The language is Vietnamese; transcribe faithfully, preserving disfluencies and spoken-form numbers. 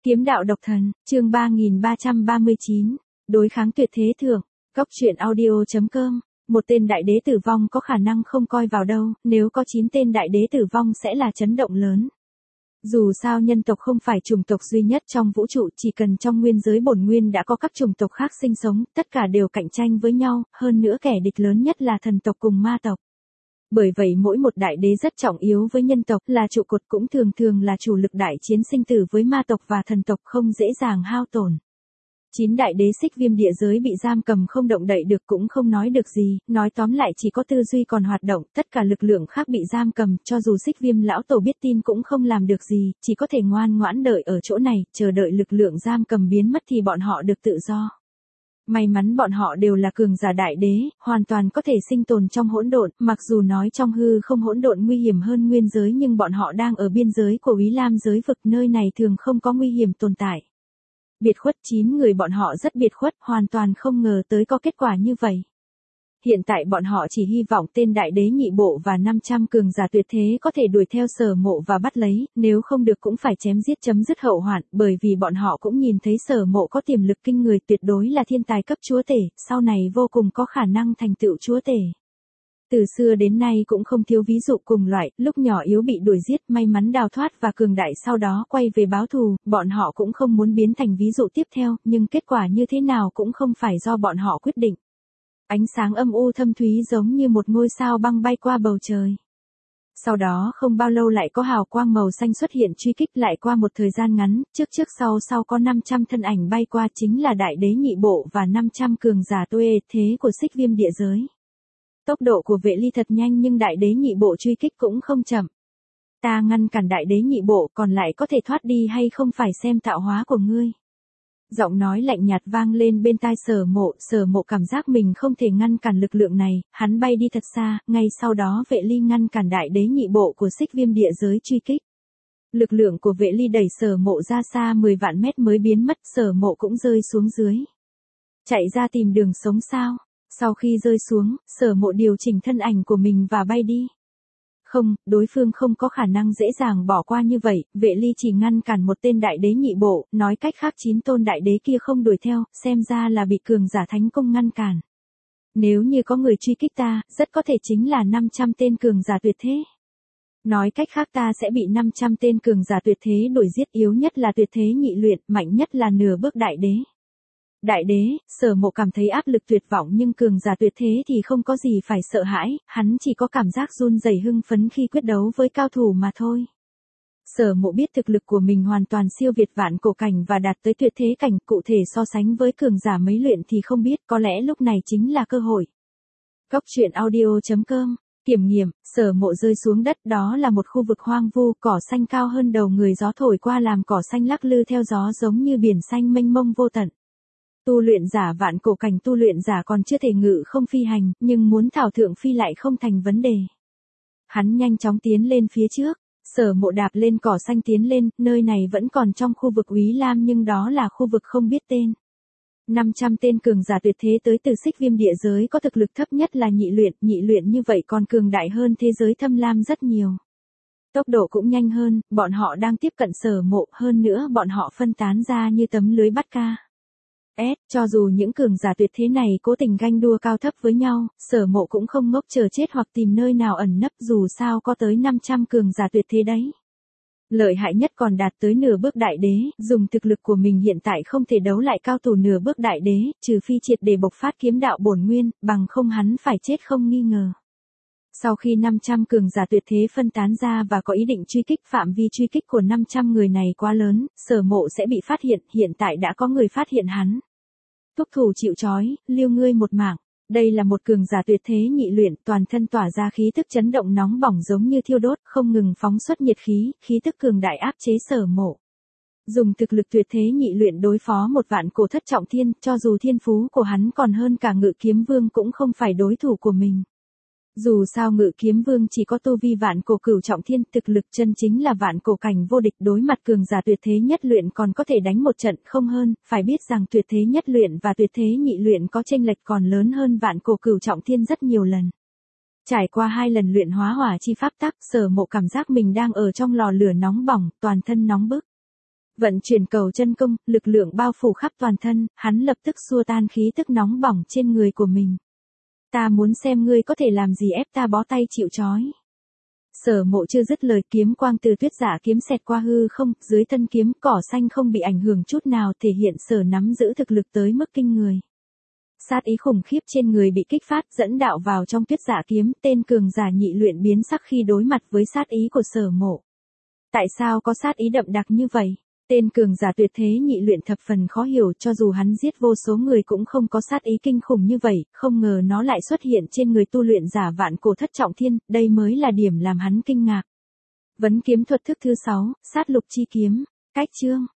Kiếm đạo độc thần, chương ba nghìn ba trăm ba mươi chín, đối kháng tuyệt thế thượng, Cốc truyện audio chấm com, một tên đại đế tử vong có khả năng không coi vào đâu, nếu có chín tên đại đế tử vong sẽ là chấn động lớn. Dù sao nhân tộc không phải chủng tộc duy nhất trong vũ trụ, chỉ cần trong nguyên giới bổn nguyên đã có các chủng tộc khác sinh sống, tất cả đều cạnh tranh với nhau, hơn nữa kẻ địch lớn nhất là thần tộc cùng ma tộc. Bởi vậy mỗi một đại đế rất trọng yếu với nhân tộc, là trụ cột, cũng thường thường là chủ lực đại chiến sinh tử với ma tộc và thần tộc, không dễ dàng hao tổn. Chín đại đế xích viêm địa giới bị giam cầm không động đậy được, cũng không nói được gì, nói tóm lại chỉ có tư duy còn hoạt động, tất cả lực lượng khác bị giam cầm, cho dù xích viêm lão tổ biết tin cũng không làm được gì, chỉ có thể ngoan ngoãn đợi ở chỗ này, chờ đợi lực lượng giam cầm biến mất thì bọn họ được tự do. May mắn bọn họ đều là cường giả đại đế, hoàn toàn có thể sinh tồn trong hỗn độn, mặc dù nói trong hư không hỗn độn nguy hiểm hơn nguyên giới, nhưng bọn họ đang ở biên giới của Úy Lam giới vực, nơi này thường không có nguy hiểm tồn tại. Biệt khuất, chín người bọn họ rất biệt khuất, hoàn toàn không ngờ tới có kết quả như vậy. Hiện tại bọn họ chỉ hy vọng tên đại đế nhị bộ và năm trăm cường giả tuyệt thế có thể đuổi theo Sở Mộ và bắt lấy, nếu không được cũng phải chém giết chấm dứt hậu hoạn, bởi vì bọn họ cũng nhìn thấy Sở Mộ có tiềm lực kinh người, tuyệt đối là thiên tài cấp chúa tể, sau này vô cùng có khả năng thành tựu chúa tể. Từ xưa đến nay cũng không thiếu ví dụ cùng loại, lúc nhỏ yếu bị đuổi giết, may mắn đào thoát và cường đại sau đó quay về báo thù, bọn họ cũng không muốn biến thành ví dụ tiếp theo, nhưng kết quả như thế nào cũng không phải do bọn họ quyết định. Ánh sáng âm u thâm thúy giống như một ngôi sao băng bay qua bầu trời. Sau đó không bao lâu lại có hào quang màu xanh xuất hiện truy kích, lại qua một thời gian ngắn, trước trước sau sau có năm trăm thân ảnh bay qua, chính là đại đế nhị bộ và năm trăm cường giả tuệ thế của xích viêm địa giới. Tốc độ của vệ ly thật nhanh nhưng đại đế nhị bộ truy kích cũng không chậm. Ta ngăn cản đại đế nhị bộ, còn lại có thể thoát đi hay không phải xem tạo hóa của ngươi. Giọng nói lạnh nhạt vang lên bên tai Sở Mộ, Sở Mộ cảm giác mình không thể ngăn cản lực lượng này, hắn bay đi thật xa, ngay sau đó vệ ly ngăn cản đại đế nhị bộ của xích viêm địa giới truy kích. Lực lượng của vệ ly đẩy Sở Mộ ra xa mười vạn mét mới biến mất, Sở Mộ cũng rơi xuống dưới. Chạy ra tìm đường sống sao? Sau khi rơi xuống, Sở Mộ điều chỉnh thân ảnh của mình và bay đi. Không, đối phương không có khả năng dễ dàng bỏ qua như vậy, vệ ly chỉ ngăn cản một tên đại đế nhị bộ, nói cách khác chín tôn đại đế kia không đuổi theo, xem ra là bị cường giả thánh công ngăn cản. Nếu như có người truy kích ta, rất có thể chính là năm trăm tên cường giả tuyệt thế. Nói cách khác ta sẽ bị năm trăm tên cường giả tuyệt thế đuổi giết, yếu nhất là tuyệt thế nhị luyện, mạnh nhất là nửa bước đại đế. Đại đế, Sở Mộ cảm thấy áp lực tuyệt vọng nhưng cường giả tuyệt thế thì không có gì phải sợ hãi, hắn chỉ có cảm giác run rẩy hưng phấn khi quyết đấu với cao thủ mà thôi. Sở Mộ biết thực lực của mình hoàn toàn siêu việt vạn cổ cảnh và đạt tới tuyệt thế cảnh, cụ thể so sánh với cường giả mấy luyện thì không biết, có lẽ lúc này chính là cơ hội. Cốc truyện audio chấm com, kiểm nghiệm, Sở Mộ rơi xuống đất, đó là một khu vực hoang vu, cỏ xanh cao hơn đầu người, gió thổi qua làm cỏ xanh lắc lư theo gió giống như biển xanh mênh mông vô tận. Tu luyện giả vạn cổ cảnh tu luyện giả còn chưa thể ngự không phi hành, nhưng muốn thảo thượng phi lại không thành vấn đề. Hắn nhanh chóng tiến lên phía trước, Sở Mộ đạp lên cỏ xanh tiến lên, nơi này vẫn còn trong khu vực Úy Lam nhưng đó là khu vực không biết tên. năm trăm tên cường giả tuyệt thế tới từ xích viêm địa giới, có thực lực thấp nhất là nhị luyện, nhị luyện như vậy còn cường đại hơn thế giới thâm lam rất nhiều. Tốc độ cũng nhanh hơn, bọn họ đang tiếp cận Sở Mộ, hơn nữa bọn họ phân tán ra như tấm lưới bắt ca. S, cho dù những cường giả tuyệt thế này cố tình ganh đua cao thấp với nhau, Sở Mộ cũng không ngốc chờ chết hoặc tìm nơi nào ẩn nấp, dù sao có tới năm trăm cường giả tuyệt thế đấy. Lợi hại nhất còn đạt tới nửa bước đại đế, dùng thực lực của mình hiện tại không thể đấu lại cao thủ nửa bước đại đế, trừ phi triệt để bộc phát kiếm đạo bổn nguyên, bằng không hắn phải chết không nghi ngờ. Sau khi năm trăm cường giả tuyệt thế phân tán ra và có ý định truy kích, phạm vi truy kích của năm trăm người này quá lớn, Sở Mộ sẽ bị phát hiện, hiện tại đã có người phát hiện hắn. Thúc thủ chịu trói, lưu ngươi một mạng. Đây là một cường giả tuyệt thế nhị luyện, toàn thân tỏa ra khí tức chấn động nóng bỏng giống như thiêu đốt, không ngừng phóng xuất nhiệt khí, khí tức cường đại áp chế Sở Mộ. Dùng thực lực tuyệt thế nhị luyện đối phó một vạn cổ thất trọng thiên, cho dù thiên phú của hắn còn hơn cả Ngự Kiếm Vương cũng không phải đối thủ của mình. Dù sao Ngự Kiếm Vương chỉ có tu vi vạn cổ cửu trọng thiên, thực lực chân chính là vạn cổ cảnh vô địch, đối mặt cường giả tuyệt thế nhất luyện còn có thể đánh một trận không hơn, phải biết rằng tuyệt thế nhất luyện và tuyệt thế nhị luyện có chênh lệch còn lớn hơn vạn cổ cửu trọng thiên rất nhiều lần. Trải qua hai lần luyện hóa hỏa chi pháp tắc, Sở Mộ cảm giác mình đang ở trong lò lửa nóng bỏng, toàn thân nóng bức. Vận chuyển cầu chân công, lực lượng bao phủ khắp toàn thân, hắn lập tức xua tan khí tức nóng bỏng trên người của mình. Ta muốn xem ngươi có thể làm gì ép ta bó tay chịu trói. Sở Mộ chưa dứt lời, kiếm quang từ Tuyết Giả kiếm xẹt qua hư không, dưới thân kiếm cỏ xanh không bị ảnh hưởng chút nào, thể hiện Sở nắm giữ thực lực tới mức kinh người. Sát ý khủng khiếp trên người bị kích phát, dẫn đạo vào trong Tuyết Giả kiếm, tên cường giả nhị luyện biến sắc khi đối mặt với sát ý của Sở Mộ. Tại sao có sát ý đậm đặc như vậy? Tên cường giả tuyệt thế nhị luyện thập phần khó hiểu, cho dù hắn giết vô số người cũng không có sát ý kinh khủng như vậy, không ngờ nó lại xuất hiện trên người tu luyện giả vạn cổ thất trọng thiên, đây mới là điểm làm hắn kinh ngạc. Vấn kiếm thuật thức thứ sáu, sát lục chi kiếm, cách chương.